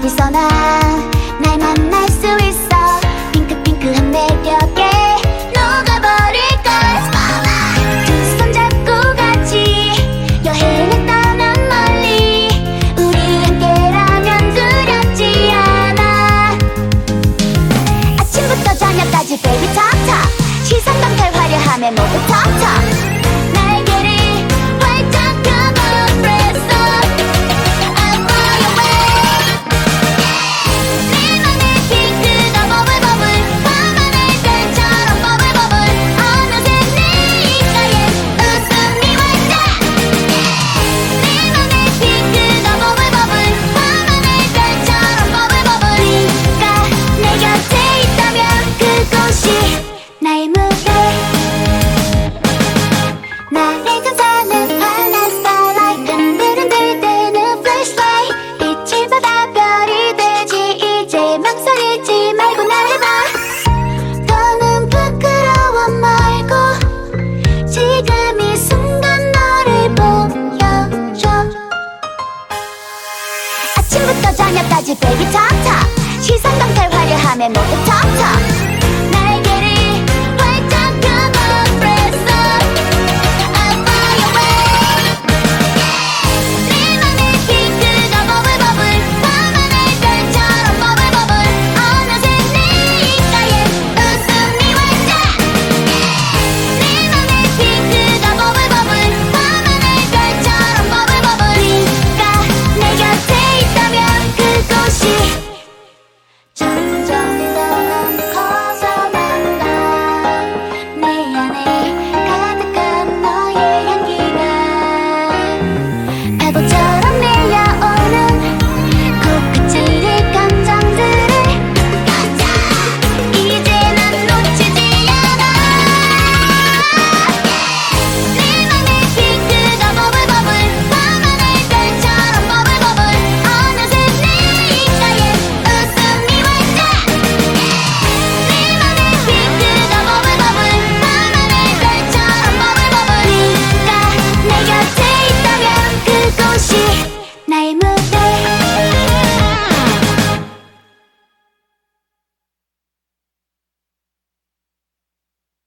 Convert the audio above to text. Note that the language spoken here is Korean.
어디서나 날 만날 수 있어. 핑크핑크한 매력에 녹아버릴걸. 두 손 잡고 같이 여행을 떠난 멀리. 우리 함께라면 두렵지 않아. 아침부터 저녁까지 baby talk talk. 시선 강탈 화려함에 모두 talk talk. 아침부터 저녁까지 baby talk talk. 시선 강탈 화려함에 모두 talk